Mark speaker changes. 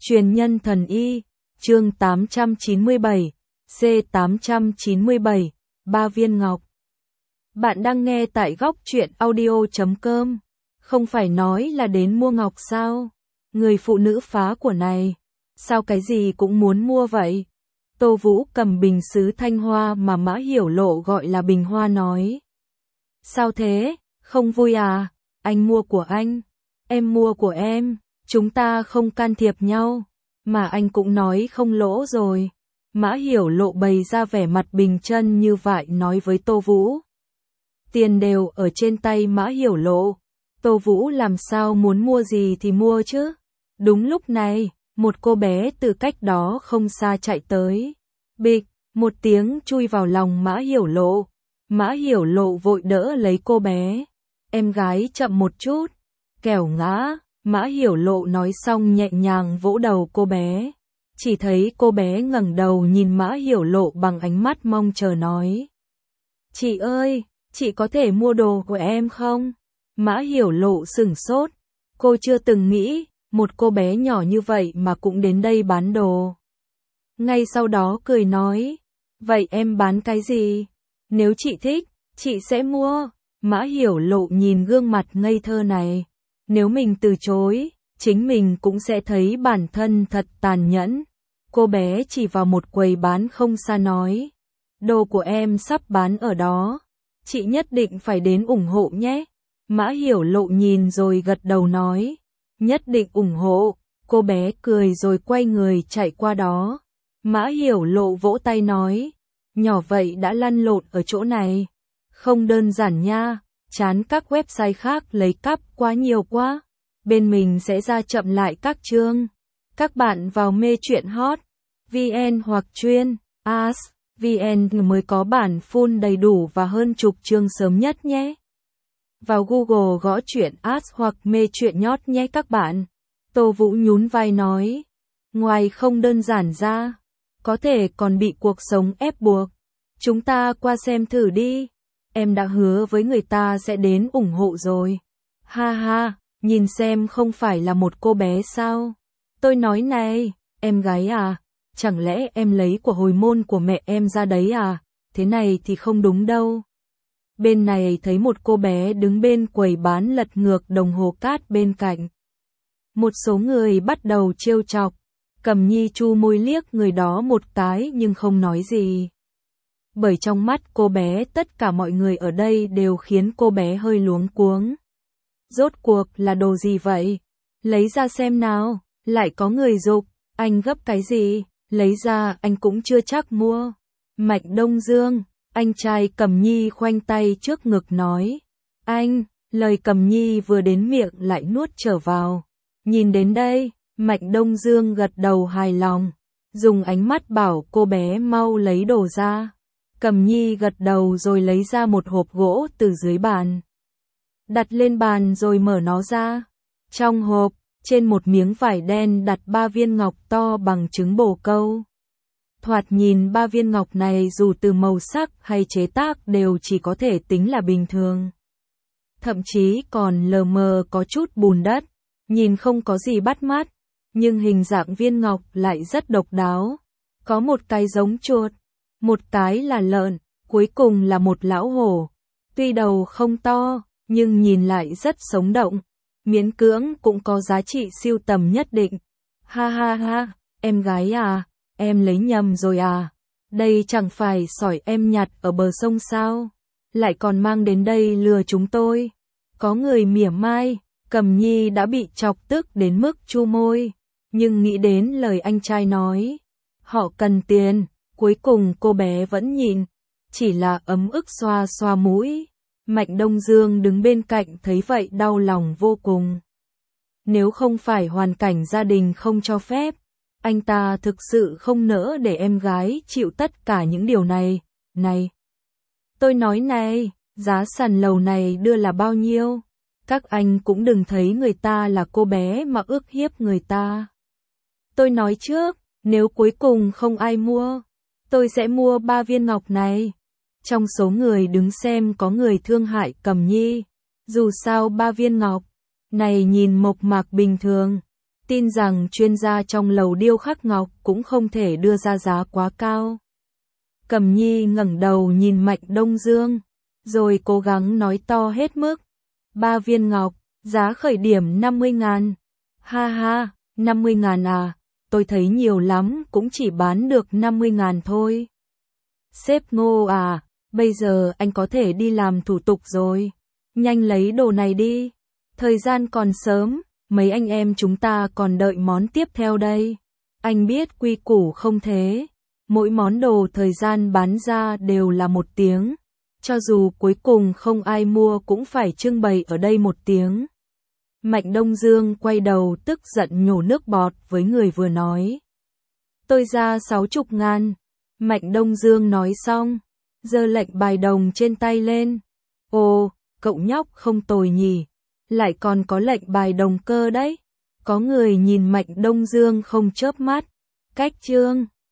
Speaker 1: Truyền nhân thần y, chương 897, C897, 3 viên ngọc. Bạn đang nghe tại góc truyện audio.com. Không phải nói là đến mua ngọc sao? Người phụ nữ phá của này, sao cái gì cũng muốn mua vậy? Tô Vũ cầm bình sứ thanh hoa mà Mã Hiểu Lộ gọi là bình hoa nói. Sao thế, không vui à? Anh mua của anh, em mua của em, chúng ta không can thiệp nhau, mà anh cũng nói không lỗ rồi. Mã Hiểu Lộ bày ra vẻ mặt bình chân như vậy nói với Tô Vũ. Tiền đều ở trên tay Mã Hiểu Lộ, Tô Vũ làm sao muốn mua gì thì mua chứ. Đúng lúc này, một cô bé từ cách đó không xa chạy tới. Bịch, một tiếng chui vào lòng Mã Hiểu Lộ. Mã Hiểu Lộ vội đỡ lấy cô bé. Em gái chậm một chút, kẻo ngã. Mã Hiểu Lộ nói xong nhẹ nhàng vỗ đầu cô bé. Chỉ thấy cô bé ngẩng đầu nhìn Mã Hiểu Lộ bằng ánh mắt mong chờ nói. Chị ơi, chị có thể mua đồ của em không? Mã Hiểu Lộ sửng sốt. Cô chưa từng nghĩ, một cô bé nhỏ như vậy mà cũng đến đây bán đồ. Ngay sau đó cười nói. Vậy em bán cái gì? Nếu chị thích, chị sẽ mua. Mã Hiểu Lộ nhìn gương mặt ngây thơ này. Nếu mình từ chối, chính mình cũng sẽ thấy bản thân thật tàn nhẫn. Cô bé chỉ vào một quầy bán không xa nói. Đồ của em sắp bán ở đó. Chị nhất định phải đến ủng hộ nhé. Mã Hiểu Lộ nhìn rồi gật đầu nói. Nhất định ủng hộ. Cô bé cười rồi quay người chạy qua đó. Mã Hiểu Lộ vỗ tay nói. Nhỏ vậy đã lăn lộn ở chỗ này. Không đơn giản nha. Chán các website khác lấy cắp quá nhiều quá. Bên mình sẽ ra chậm lại các chương. Các bạn vào mê truyện hot VN hoặc chuyên As VN mới có bản full đầy đủ và hơn chục chương sớm nhất nhé. Vào Google gõ truyện As hoặc mê truyện nhót nhé các bạn. Tô Vũ nhún vai nói. Ngoài không đơn giản ra, có thể còn bị cuộc sống ép buộc. Chúng ta qua xem thử đi. Em đã hứa với người ta sẽ đến ủng hộ rồi. Ha ha, nhìn xem không phải là một cô bé sao? Tôi nói này, em gái à, chẳng lẽ em lấy của hồi môn của mẹ em ra đấy à? Thế này thì không đúng đâu. Bên này thấy một cô bé đứng bên quầy bán lật ngược đồng hồ cát bên cạnh. Một số người bắt đầu trêu chọc. Cầm Nhi chu môi liếc người đó một cái nhưng không nói gì. Bởi trong mắt cô bé tất cả mọi người ở đây đều khiến cô bé hơi luống cuống. Rốt cuộc là đồ gì vậy? Lấy ra xem nào. Lại có người giục. Anh gấp cái gì? Lấy ra anh cũng chưa chắc mua. Mạch Đông Dương, anh trai Cầm Nhi khoanh tay trước ngực nói. Anh, lời Cầm Nhi vừa đến miệng lại nuốt trở vào. Nhìn đến đây, Mạch Đông Dương gật đầu hài lòng. Dùng ánh mắt bảo cô bé mau lấy đồ ra. Cầm Nhi gật đầu rồi lấy ra một hộp gỗ từ dưới bàn. Đặt lên bàn rồi mở nó ra. Trong hộp, trên một miếng vải đen đặt 3 viên ngọc to bằng trứng bồ câu. Thoạt nhìn 3 viên ngọc này dù từ màu sắc hay chế tác đều chỉ có thể tính là bình thường. Thậm chí còn lờ mờ có chút bùn đất, nhìn không có gì bắt mắt, nhưng hình dạng viên ngọc lại rất độc đáo. Có một cái giống chuột, một cái là lợn, cuối cùng là một lão hổ. Tuy đầu không to, nhưng nhìn lại rất sống động. Miễn cưỡng cũng có giá trị sưu tầm nhất định. Ha ha ha, em gái à, em lấy nhầm rồi à? Đây chẳng phải sỏi em nhặt ở bờ sông sao? Lại còn mang đến đây lừa chúng tôi. Có người mỉa mai, Cầm Nhi đã bị chọc tức đến mức chu môi. Nhưng nghĩ đến lời anh trai nói. Họ cần tiền, cuối cùng cô bé vẫn nhịn. Chỉ là ấm ức xoa xoa mũi. Mạnh Đông Dương đứng bên cạnh thấy vậy đau lòng vô cùng. Nếu không phải hoàn cảnh gia đình không cho phép, anh ta thực sự không nỡ để em gái chịu tất cả những điều này. Này, tôi nói này, giá sàn lầu này đưa là bao nhiêu? Các anh cũng đừng thấy người ta là cô bé mà ức hiếp người ta. Tôi nói trước, nếu cuối cùng không ai mua, tôi sẽ mua 3 viên ngọc này. Trong số người đứng xem có người thương hại Cầm Nhi. Dù sao 3 viên ngọc này nhìn mộc mạc bình thường, tin rằng chuyên gia trong lầu điêu khắc ngọc cũng không thể đưa ra giá quá cao. Cẩm Nhi ngẩng đầu nhìn Mạnh Đông Dương, rồi cố gắng nói to hết mức. 3 viên ngọc, giá khởi điểm 50.000. Ha ha, 50.000 à, tôi thấy nhiều lắm cũng chỉ bán được 50.000 thôi. Sếp Ngô à, bây giờ anh có thể đi làm thủ tục rồi. Nhanh lấy đồ này đi. Thời gian còn sớm, mấy anh em chúng ta còn đợi món tiếp theo đây. Anh biết quy củ không thế. Mỗi món đồ thời gian bán ra đều là 1 tiếng. Cho dù cuối cùng không ai mua cũng phải trưng bày ở đây 1 tiếng. Mạnh Đông Dương quay đầu tức giận nhổ nước bọt với người vừa nói. Tôi ra 60.000. Mạnh Đông Dương nói xong, giơ lệnh bài đồng trên tay lên. Ồ, cậu nhóc không tồi nhỉ, lại còn có lệnh bài đồng cơ đấy. Có người nhìn Mạnh Đông Dương không chớp mắt. Cách chương